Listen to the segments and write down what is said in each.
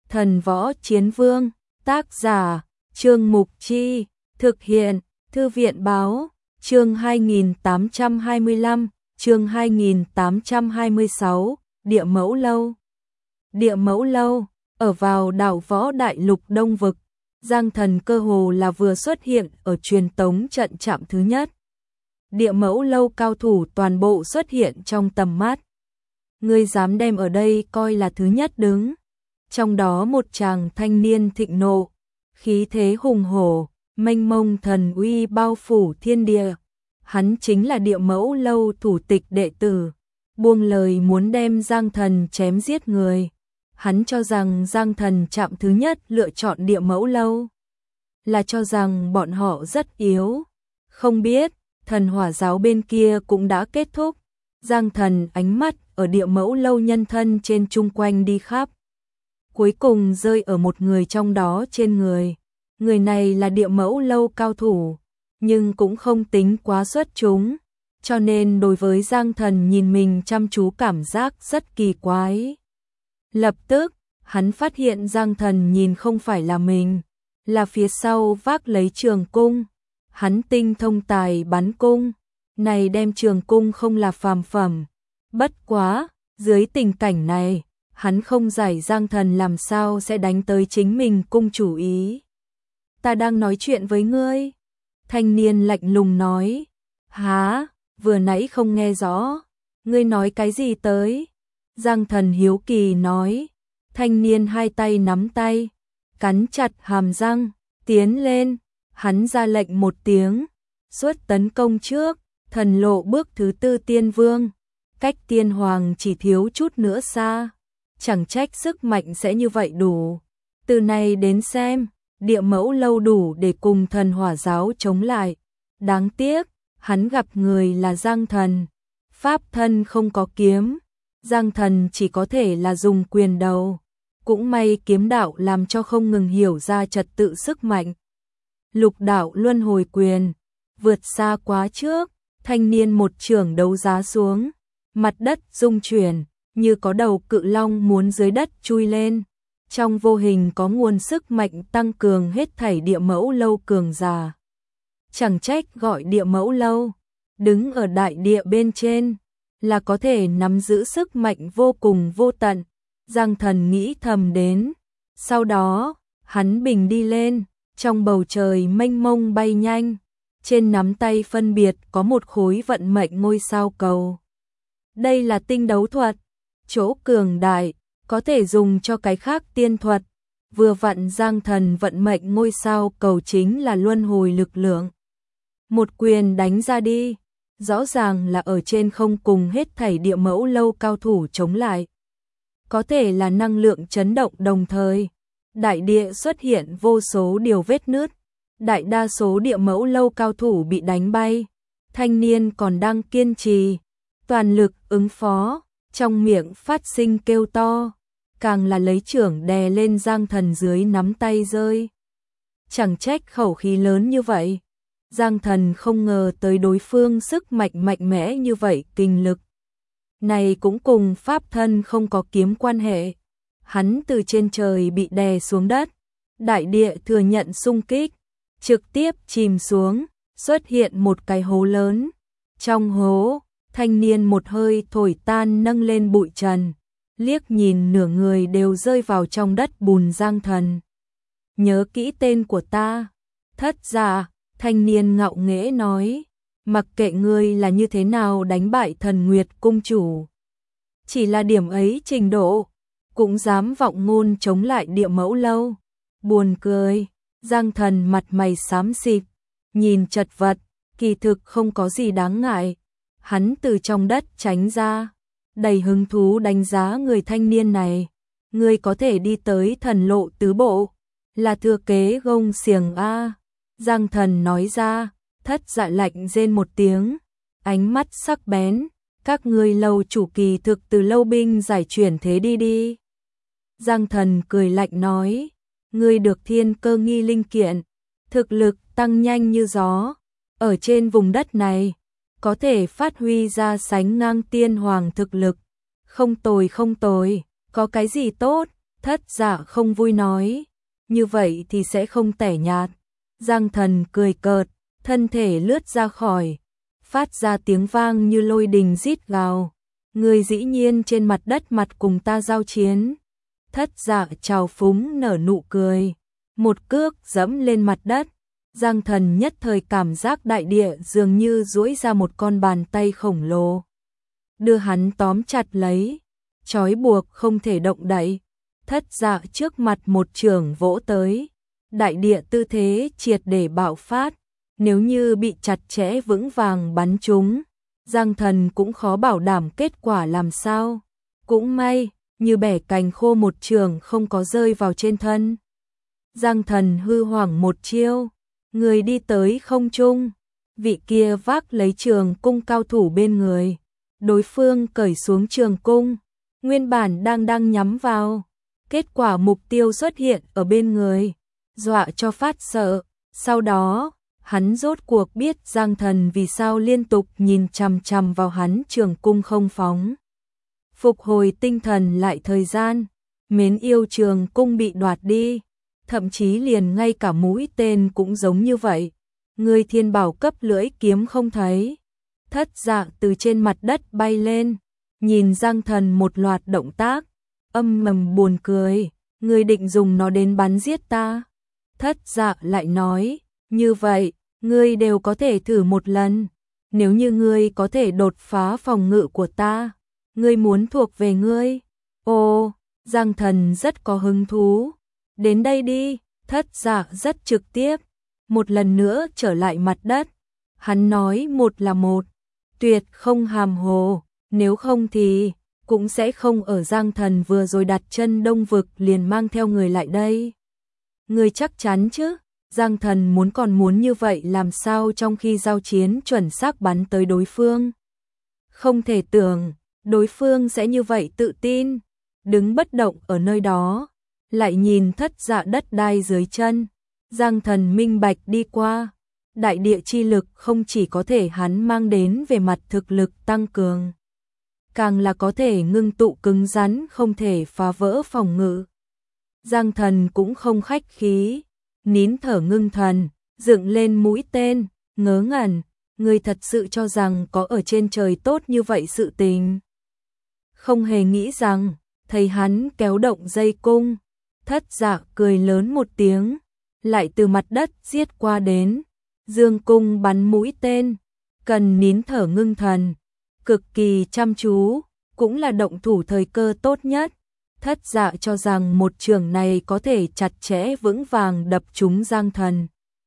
Thần Võ Chiến Vương, tác giả, Trương Mục Chi, thực hiện, Thư viện Báo, chương 2825, chương 2826, Địa Mẫu Lâu. Địa Mẫu Lâu, ở vào đảo Võ Đại Lục Đông Vực, Giang Thần cơ hồ là vừa xuất hiện ở truyền tống trận trạm thứ nhất. Địa Mẫu Lâu cao thủ toàn bộ xuất hiện trong tầm mắt. Ngươi dám đem ở đây coi là thứ nhất đứng. Trong đó một chàng thanh niên thịnh nộ, khí thế hùng hổ, mênh mông thần uy bao phủ thiên địa. Hắn chính là Địa Mẫu Lâu thủ tịch đệ tử, buông lời muốn đem Giang Thần chém giết người. Hắn cho rằng Giang Thần trạm thứ nhất lựa chọn Địa Mẫu Lâu là cho rằng bọn họ rất yếu. Không biết, Thần Hỏa giáo bên kia cũng đã kết thúc. Giang Thần ánh mắt ở Địa Mẫu Lâu nhân thân trên chung quanh đi khắp. Cuối cùng rơi ở một người trong đó trên người. Người này là Địa Mẫu Lâu cao thủ, nhưng cũng không tính quá xuất chúng. Cho nên đối với Giang Thần nhìn mình chăm chú cảm giác rất kỳ quái. Lập tức, hắn phát hiện Giang Thần nhìn không phải là mình, là phía sau vác lấy trường cung. Hắn tinh thông tài bắn cung, này đem trường cung không là phàm phẩm. Bất quá, dưới tình cảnh này, hắn không giải Giang Thần làm sao sẽ đánh tới chính mình cung chủ ý. Ta đang nói chuyện với ngươi. Thanh niên lạnh lùng nói. Hả, vừa nãy không nghe rõ. Ngươi nói cái gì tới? Giang Thần hiếu kỳ nói. Thanh niên hai tay nắm tay, cắn chặt hàm răng, tiến lên. Hắn ra lệnh một tiếng, xuất tấn công trước. Thần lộ bước thứ tư tiên vương, cách tiên hoàng chỉ thiếu chút nữa xa. Chẳng trách sức mạnh sẽ như vậy đủ. Từ này đến xem, Địa Mẫu Lâu đủ để cùng Thần Hỏa giáo chống lại. Đáng tiếc, hắn gặp người là Giang Thần. Pháp thân không có kiếm, Giang Thần chỉ có thể là dùng quyền đầu. Cũng may kiếm đạo làm cho không ngừng hiểu ra trật tự sức mạnh. Lục đạo luân hồi quyền, vượt xa quá trước. Thanh niên một chưởng đấu giá xuống, mặt đất rung chuyển, như có đầu cự long muốn dưới đất chui lên. Trong vô hình có nguồn sức mạnh tăng cường hết thảy Địa Mẫu Lâu cường giả. Chẳng trách gọi Địa Mẫu Lâu, đứng ở đại địa bên trên, là có thể nắm giữ sức mạnh vô cùng vô tận. Giang Thần nghĩ thầm đến. Sau đó, hắn bình đi lên, trong bầu trời mênh mông bay nhanh. Trên nắm tay phân biệt có một khối vận mệnh ngôi sao cầu. Đây là tinh đấu thuật, chỗ cường đại, có thể dùng cho cái khác tiên thuật. Vừa vặn Giang Thần vận mệnh ngôi sao cầu chính là luân hồi lực lượng. Một quyền đánh ra đi, rõ ràng là ở trên không cùng hết thảy Địa Mẫu Lâu cao thủ chống lại. Có thể là năng lượng chấn động đồng thời. Đại địa xuất hiện vô số điều vết nứt. Đại đa số Địa Mẫu Lâu cao thủ bị đánh bay. Thanh niên còn đang kiên trì, toàn lực ứng phó, trong miệng phát sinh kêu to, càng là lấy chưởng đè lên Giang Thần dưới nắm tay rơi. Chẳng trách khẩu khí lớn như vậy. Giang Thần không ngờ tới đối phương sức mạnh mạnh mẽ như vậy, kinh lực này cũng cùng pháp thân không có kiếm quan hệ. Hắn từ trên trời bị đè xuống đất, đại địa thừa nhận xung kích, trực tiếp chìm xuống, xuất hiện một cái hố lớn. Trong hố, thanh niên một hơi thổi tan nâng lên bụi trần, liếc nhìn nửa người đều rơi vào trong đất bùn. Giang Thần, nhớ kỹ tên của ta. Thất giả, thanh niên ngạo nghễ nói, mặc kệ ngươi là như thế nào đánh bại Thần Nguyệt cung chủ, chỉ là điểm ấy trình độ, cũng dám vọng ngôn chống lại Địa Mẫu Lâu. Buồn cười. Giang Thần mặt mày xám xịt, nhìn chật vật, kỳ thực không có gì đáng ngại. Hắn từ trong đất tránh ra, đầy hứng thú đánh giá người thanh niên này. Ngươi có thể đi tới thần lộ tứ bộ, là thừa kế gông xiềng a. Giang Thần nói ra. Thất dạ lạnh rên một tiếng, ánh mắt sắc bén. Các ngươi lâu chủ kỳ thực từ lâu binh giải chuyển thế đi đi. Giang Thần cười lạnh nói. Ngươi được thiên cơ nghi linh kiện, thực lực tăng nhanh như gió. Ở trên vùng đất này, có thể phát huy ra sánh ngang tiên hoàng thực lực. Không tồi không tồi, có cái gì tốt, Thất Dạ không vui nói, như vậy thì sẽ không tẻ nhạt. Giang Thần cười cợt, thân thể lướt ra khỏi, phát ra tiếng vang như lôi đình rít gào. Người dĩ nhiên trên mặt đất mặt cùng ta giao chiến. Thất Dạ trào phúng nở nụ cười, một cước giẫm lên mặt đất. Giang Thần nhất thời cảm giác đại địa dường như duỗi ra một con bàn tay khổng lồ, đưa hắn tóm chặt lấy, trói buộc không thể động đậy. Thất Dạ trước mặt một chưởng vỗ tới, đại địa tư thế triệt để bạo phát, nếu như bị chặt chẽ vững vàng bắn trúng, Giang Thần cũng khó bảo đảm kết quả làm sao. Cũng may, như bẻ cành khô một chưởng không có rơi vào trên thân. Giang Thần hư hoảng một chiêu, người đi tới không trung, vị kia vác lấy trường cung cao thủ bên người, đối phương cởi xuống trường cung, nguyên bản đang nhắm vào, kết quả mục tiêu xuất hiện ở bên người, dọa cho phát sợ. Sau đó, hắn rốt cuộc biết Giang Thần vì sao liên tục nhìn chằm chằm vào hắn trường cung không phóng. Phục hồi tinh thần lại thời gian, mến yêu trường cung bị đoạt đi, thậm chí liền ngay cả mũi tên cũng giống như vậy. Người thiên bảo cấp lưỡi kiếm không thấy. Thất Dạ từ trên mặt đất bay lên, nhìn Giang Thần một loạt động tác, âm mầm buồn cười, người định dùng nó đến bắn giết ta. Thất Dạ lại nói, như vậy, ngươi đều có thể thử một lần, nếu như ngươi có thể đột phá phòng ngự của ta, ngươi muốn thuộc về ngươi. Ồ, Giang Thần rất có hứng thú. Đến đây đi. Thất Dạ rất trực tiếp, một lần nữa trở lại mặt đất. Hắn nói một là một, tuyệt không hàm hồ, nếu không thì cũng sẽ không ở Giang Thần vừa rồi đặt chân Đông Vực liền mang theo người lại đây. Người chắc chắn chứ? Giang Thần còn muốn như vậy làm sao trong khi giao chiến chuẩn xác bắn tới đối phương. Không thể tưởng, đối phương sẽ như vậy tự tin, đứng bất động ở nơi đó, lại nhìn Thất Dạ đất đai dưới chân. Giang Thần minh bạch đi qua, đại địa chi lực không chỉ có thể hắn mang đến về mặt thực lực tăng cường, càng là có thể ngưng tụ cứng rắn không thể phá vỡ phòng ngự. Giang Thần cũng không khách khí, nín thở ngưng thần, dựng lên mũi tên, ngớ ngẩn, người thật sự cho rằng có ở trên trời tốt như vậy sự tình. Không hề nghĩ rằng, thấy hắn kéo động dây cung, Thất Dạ cười lớn một tiếng, lại từ mặt đất giết qua đến, dương cung bắn mũi tên, cần nín thở ngưng thần, cực kỳ chăm chú, cũng là động thủ thời cơ tốt nhất. Thất Dạ cho rằng một trường này có thể chặt chẽ vững vàng đập trúng Giang Thần,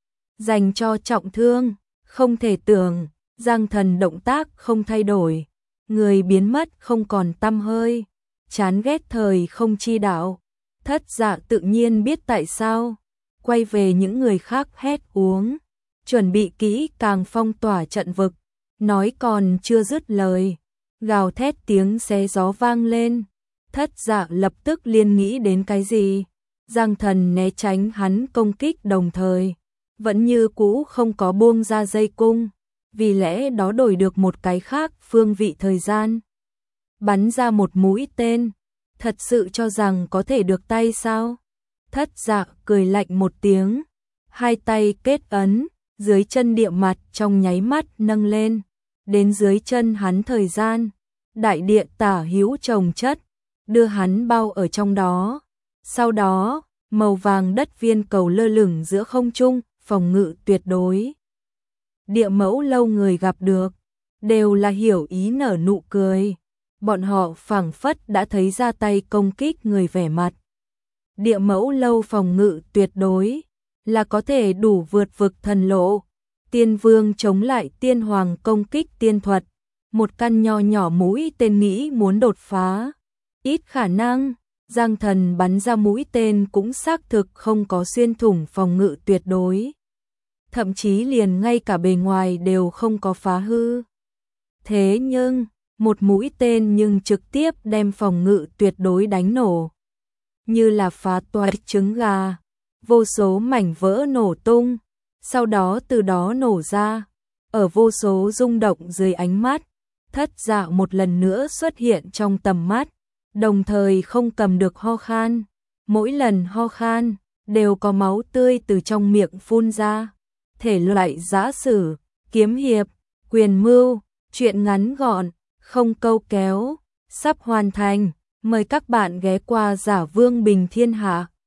dành cho trọng thương. Không thể tưởng, Giang Thần động tác không thay đổi, người biến mất không còn tăm hơi, chán ghét thời không chi đạo. Thất Dạ tự nhiên biết tại sao, quay về những người khác hét uống, chuẩn bị kỹ càng phong tỏa trận vực, nói còn chưa dứt lời, gào thét tiếng xé gió vang lên. Thất Dạ lập tức liên nghĩ đến cái gì, Giang Thần né tránh hắn công kích đồng thời, vẫn như cũ không có buông ra dây cung, vì lẽ đó đổi được một cái khác phương vị thời gian. Bắn ra một mũi tên, thật sự cho rằng có thể được tay sao? Thất Dạ cười lạnh một tiếng, hai tay kết ấn, dưới chân địa mặt trong nháy mắt nâng lên, đến dưới chân hắn thời gian, đại địa tả hữu chồng chất, đưa hắn bao ở trong đó. Sau đó, màu vàng đất viên cầu lơ lửng giữa không trung, phòng ngự tuyệt đối. Địa Mẫu Lâu người gặp được, đều là hiểu ý nở nụ cười. Bọn họ phảng phất đã thấy ra tay công kích người vẻ mặt. Địa Mẫu Lâu phòng ngự tuyệt đối, là có thể đủ vượt vực thần lộ. Tiên Vương chống lại Tiên Hoàng công kích tiên thuật, một căn nho nhỏ mũi tên nghĩ muốn đột phá. Ít khả năng, Giang Thần bắn ra mũi tên cũng xác thực không có xuyên thủng phòng ngự tuyệt đối. Thậm chí liền ngay cả bề ngoài đều không có phá hư. Thế nhưng, một mũi tên nhưng trực tiếp đem phòng ngự tuyệt đối đánh nổ. Như là phá toái trứng gà, vô số mảnh vỡ nổ tung, sau đó từ đó nổ ra. Ở vô số rung động dưới ánh mắt, Thất Dạ một lần nữa xuất hiện trong tầm mắt, đồng thời không cầm được ho khan. mỗi lần ho khan đều có máu tươi từ trong miệng phun ra. Thể loại giã sử, kiếm hiệp, quyền mưu, truyện ngắn gọn, không câu kéo, sắp hoàn thành. Mời các bạn ghé qua Giả Vương Bình Thiên Hạ.